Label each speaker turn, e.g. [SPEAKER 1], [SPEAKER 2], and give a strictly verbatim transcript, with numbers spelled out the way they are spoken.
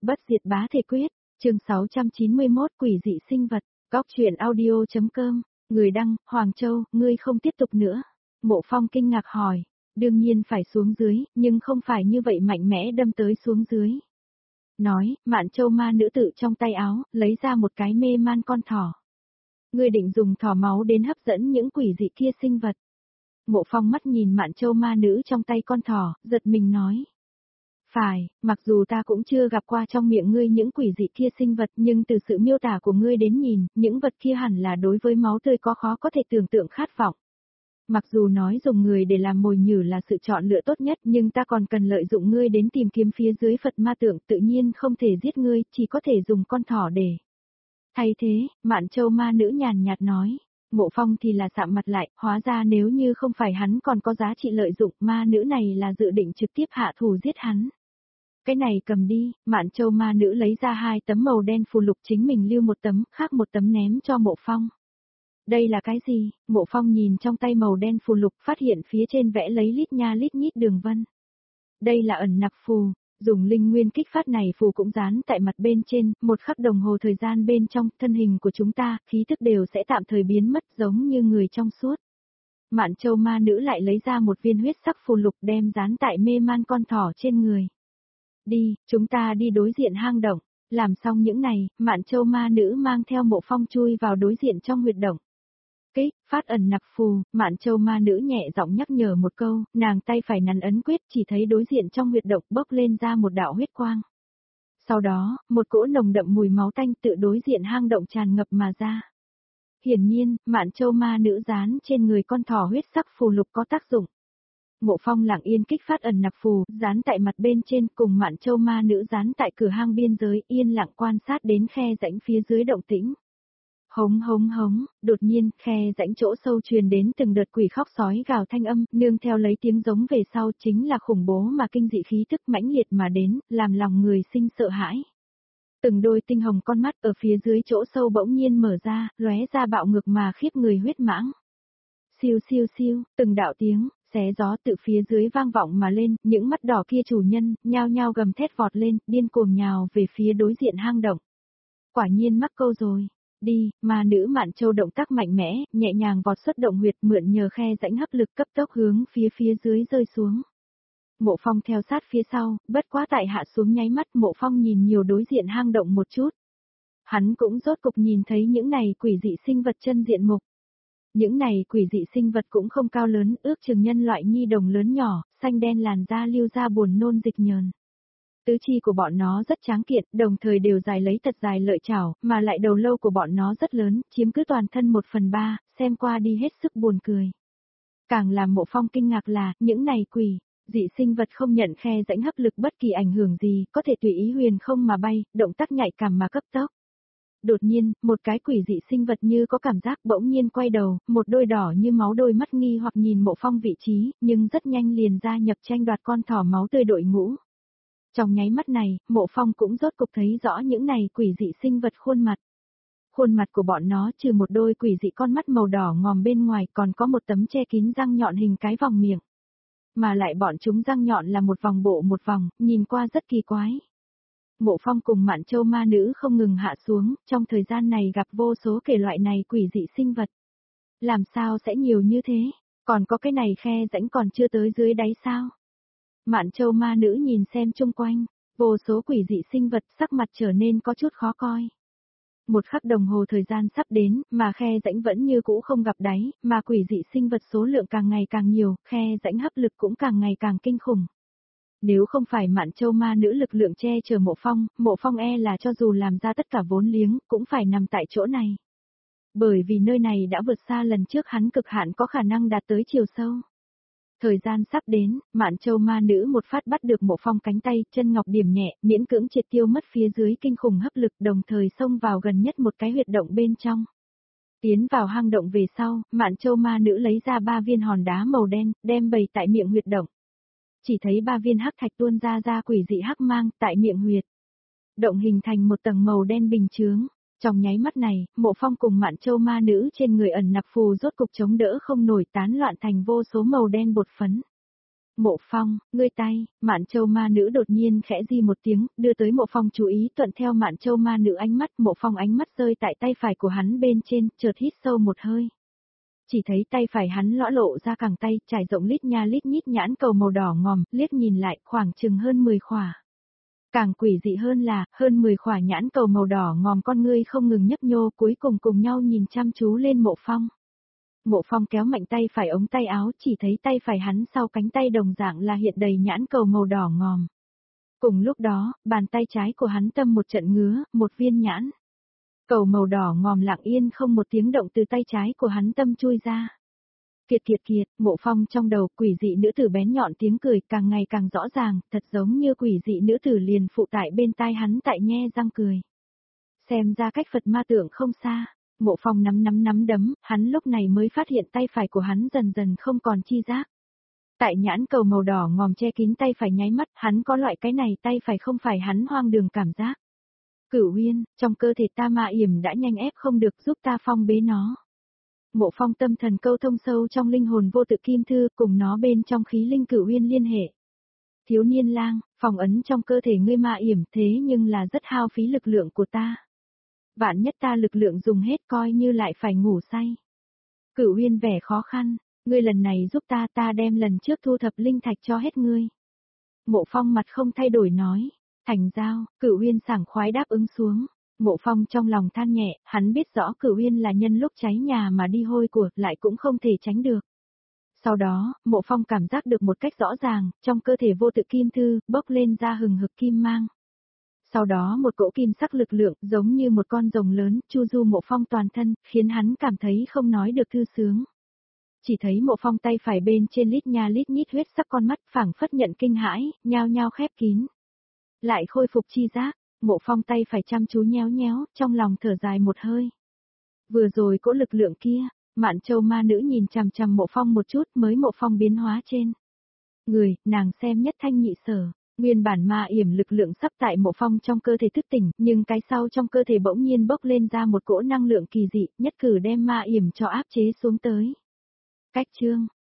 [SPEAKER 1] Bất diệt bá thể quyết, chương sáu trăm chín mươi mốt quỷ dị sinh vật, góc truyện audio.com, người đăng, Hoàng Châu, ngươi không tiếp tục nữa. Mộ Phong kinh ngạc hỏi, đương nhiên phải xuống dưới, nhưng không phải như vậy mạnh mẽ đâm tới xuống dưới. Nói, Mạn Châu ma nữ tự trong tay áo, lấy ra một cái mê man con thỏ. Ngươi định dùng thỏ máu đến hấp dẫn những quỷ dị kia sinh vật. Mộ Phong mắt nhìn Mạn Châu ma nữ trong tay con thỏ, giật mình nói. Phải, mặc dù ta cũng chưa gặp qua trong miệng ngươi những quỷ dị kia sinh vật, nhưng từ sự miêu tả của ngươi đến nhìn, những vật kia hẳn là đối với máu tươi có khó có thể tưởng tượng khát vọng. Mặc dù nói dùng người để làm mồi nhử là sự chọn lựa tốt nhất, nhưng ta còn cần lợi dụng ngươi đến tìm kiếm phía dưới Phật ma tượng, tự nhiên không thể giết ngươi, chỉ có thể dùng con thỏ để. Thay thế, Mạn Châu ma nữ nhàn nhạt nói. Mộ Phong thì là sạm mặt lại, hóa ra nếu như không phải hắn còn có giá trị lợi dụng, ma nữ này là dự định trực tiếp hạ thủ giết hắn. Cái này cầm đi, Mạn Châu ma nữ lấy ra hai tấm màu đen phù lục, chính mình lưu một tấm, khác một tấm ném cho Mộ Phong. Đây là cái gì? Mộ Phong nhìn trong tay màu đen phù lục, phát hiện phía trên vẽ lấy lít nha lít nhít đường vân. Đây là ẩn nặc phù, dùng linh nguyên kích phát này phù cũng dán tại mặt bên trên, một khắc đồng hồ thời gian bên trong, thân hình của chúng ta, khí thức đều sẽ tạm thời biến mất giống như người trong suốt. Mạn Châu ma nữ lại lấy ra một viên huyết sắc phù lục đem dán tại mê man con thỏ trên người. Đi, chúng ta đi đối diện hang động. Làm xong những này, Mạn Châu ma nữ mang theo Mộ Phong chui vào đối diện trong huyệt động. Kích, phát ẩn nặc phù, Mạn Châu ma nữ nhẹ giọng nhắc nhở một câu, nàng tay phải nắn ấn quyết, chỉ thấy đối diện trong huyệt động bốc lên ra một đạo huyết quang. Sau đó, một cỗ nồng đậm mùi máu tanh tự đối diện hang động tràn ngập mà ra. Hiển nhiên, Mạn Châu ma nữ dán trên người con thỏ huyết sắc phù lục có tác dụng. Mộ Phong lặng yên kích phát ẩn nặc phù, dán tại mặt bên trên, cùng Mạn Châu ma nữ dán tại cửa hang biên giới, yên lặng quan sát đến khe rãnh phía dưới động tĩnh. Hống hống hống, đột nhiên, khe rãnh chỗ sâu truyền đến từng đợt quỷ khóc sói gào thanh âm, nương theo lấy tiếng giống về sau chính là khủng bố mà kinh dị khí tức mãnh liệt mà đến, làm lòng người sinh sợ hãi. Từng đôi tinh hồng con mắt ở phía dưới chỗ sâu bỗng nhiên mở ra, lóe ra bạo ngược mà khiếp người huyết mãng. Siêu siêu siêu, từng đạo tiếng, xé gió từ phía dưới vang vọng mà lên, những mắt đỏ kia chủ nhân, nhao nhao gầm thét vọt lên, điên cuồng nhào về phía đối diện hang động. Quả nhiên mắc câu rồi. Đi, ma nữ Mạn Châu động tác mạnh mẽ, nhẹ nhàng vọt xuất động huyệt, mượn nhờ khe rãnh hấp lực cấp tốc hướng phía phía dưới rơi xuống. Mộ Phong theo sát phía sau, bất quá tại hạ xuống nháy mắt, Mộ Phong nhìn nhiều đối diện hang động một chút. Hắn cũng rốt cục nhìn thấy những này quỷ dị sinh vật chân diện mục. Những này quỷ dị sinh vật cũng không cao lớn, ước chừng nhân loại nhi đồng lớn nhỏ, xanh đen làn da lưu ra buồn nôn dịch nhờn. Tứ chi của bọn nó rất tráng kiện, đồng thời đều dài lấy thật dài lợi chảo, mà lại đầu lâu của bọn nó rất lớn, chiếm cứ toàn thân một phần ba, xem qua đi hết sức buồn cười. Càng làm Mộ Phong kinh ngạc là, những này quỷ, dị sinh vật không nhận khe rãnh hấp lực bất kỳ ảnh hưởng gì, có thể tùy ý huyền không mà bay, động tác nhạy cảm mà cấp tốc. Đột nhiên, một cái quỷ dị sinh vật như có cảm giác bỗng nhiên quay đầu, một đôi đỏ như máu đôi mắt nghi hoặc nhìn Mộ Phong vị trí, nhưng rất nhanh liền ra nhập tranh đoạt con thỏ máu tươi đội ngũ. Trong nháy mắt này, Mộ Phong cũng rốt cục thấy rõ những này quỷ dị sinh vật khuôn mặt. Khuôn mặt của bọn nó trừ một đôi quỷ dị con mắt màu đỏ ngòm bên ngoài còn có một tấm che kín răng nhọn hình cái vòng miệng. Mà lại bọn chúng răng nhọn là một vòng bộ một vòng, nhìn qua rất kỳ quái. Mộ Phong cùng Mạn Châu ma nữ không ngừng hạ xuống, trong thời gian này gặp vô số kể loại này quỷ dị sinh vật. Làm sao sẽ nhiều như thế? Còn có cái này khe rãnh còn chưa tới dưới đáy sao? Mạn Châu ma nữ nhìn xem chung quanh, vô số quỷ dị sinh vật, sắc mặt trở nên có chút khó coi. Một khắc đồng hồ thời gian sắp đến, mà khe rãnh vẫn như cũ không gặp đáy, mà quỷ dị sinh vật số lượng càng ngày càng nhiều, khe rãnh hấp lực cũng càng ngày càng kinh khủng. Nếu không phải Mạn Châu ma nữ lực lượng che chở Mộ Phong, Mộ Phong e là cho dù làm ra tất cả vốn liếng, cũng phải nằm tại chỗ này. Bởi vì nơi này đã vượt xa lần trước hắn cực hạn có khả năng đạt tới chiều sâu. Thời gian sắp đến, Mạn Châu ma nữ một phát bắt được Mộ Phong cánh tay, chân ngọc điểm nhẹ, miễn cưỡng triệt tiêu mất phía dưới kinh khủng hấp lực, đồng thời xông vào gần nhất một cái huyệt động bên trong. Tiến vào hang động về sau, Mạn Châu ma nữ lấy ra ba viên hòn đá màu đen, đem bày tại miệng huyệt động. Chỉ thấy ba viên hắc thạch tuôn ra ra quỷ dị hắc mang tại miệng huyệt. Động hình thành một tầng màu đen bình chướng. Trong nháy mắt này, Mộ Phong cùng Mạn Châu ma nữ trên người ẩn nặc phù rốt cục chống đỡ không nổi, tán loạn thành vô số màu đen bột phấn. Mộ Phong, ngươi tay, Mạn Châu ma nữ đột nhiên khẽ di một tiếng, đưa tới Mộ Phong chú ý thuận theo Mạn Châu ma nữ ánh mắt, Mộ Phong ánh mắt rơi tại tay phải của hắn bên trên, chợt hít sâu một hơi. Chỉ thấy tay phải hắn lõa lộ ra cẳng tay, trải rộng lít nha lít nhít nhãn cầu màu đỏ ngòm, liếc nhìn lại, khoảng chừng hơn mười khỏa. Càng quỷ dị hơn là, hơn mười khỏa nhãn cầu màu đỏ ngòm con ngươi không ngừng nhấp nhô, cuối cùng cùng nhau nhìn chăm chú lên Mộ Phong. Mộ Phong kéo mạnh tay phải ống tay áo, chỉ thấy tay phải hắn sau cánh tay đồng dạng là hiện đầy nhãn cầu màu đỏ ngòm. Cùng lúc đó, bàn tay trái của hắn tâm một trận ngứa, một viên nhãn cầu màu đỏ ngòm lặng yên không một tiếng động từ tay trái của hắn tâm chui ra. Kiệt kiệt kiệt, Mộ Phong trong đầu quỷ dị nữ tử bén nhọn tiếng cười càng ngày càng rõ ràng, thật giống như quỷ dị nữ tử liền phụ tại bên tai hắn tại nhe răng cười. Xem ra cách Phật ma tượng không xa. Mộ Phong nắm nắm nắm đấm, hắn lúc này mới phát hiện tay phải của hắn dần dần không còn chi giác. Tại nhãn cầu màu đỏ ngòm che kín tay phải nháy mắt, hắn có loại cái này tay phải không phải hắn hoang đường cảm giác. Cửu Uyên, trong cơ thể ta ma yểm đã nhanh ép không được, giúp ta phong bế nó. Mộ Phong tâm thần câu thông sâu trong linh hồn vô tự kim thư, cùng nó bên trong khí linh Cửu Uyên liên hệ. Thiếu niên lang, phòng ấn trong cơ thể ngươi ma yểm thế nhưng là rất hao phí lực lượng của ta. Vạn nhất ta lực lượng dùng hết coi như lại phải ngủ say. Cửu Uyên vẻ khó khăn, ngươi lần này giúp ta, ta đem lần trước thu thập linh thạch cho hết ngươi. Mộ Phong mặt không thay đổi nói, thành giao, Cửu Uyên sảng khoái đáp ứng xuống. Mộ Phong trong lòng than nhẹ, hắn biết rõ Cửu Uyên là nhân lúc cháy nhà mà đi hôi của, lại cũng không thể tránh được. Sau đó, Mộ Phong cảm giác được một cách rõ ràng, trong cơ thể vô tự kim thư, bốc lên ra hừng hực kim mang. Sau đó một cỗ kim sắc lực lượng, giống như một con rồng lớn, chu du Mộ Phong toàn thân, khiến hắn cảm thấy không nói được thư sướng. Chỉ thấy Mộ Phong tay phải bên trên lít nha lít nhít huyết sắc con mắt phảng phất nhận kinh hãi, nhao nhao khép kín. Lại khôi phục chi giác, Mộ Phong tay phải chăm chú nhéo nhéo, trong lòng thở dài một hơi. Vừa rồi cỗ lực lượng kia, Mạn Châu ma nữ nhìn chằm chằm Mộ Phong một chút mới Mộ Phong biến hóa trên người, nàng xem nhất thanh nhị sở. Nguyên bản ma yểm lực lượng sắp tại Mộ Phong trong cơ thể thức tỉnh, nhưng cái sau trong cơ thể bỗng nhiên bốc lên ra một cỗ năng lượng kỳ dị, nhất cử đem ma yểm cho áp chế xuống tới. Cách chương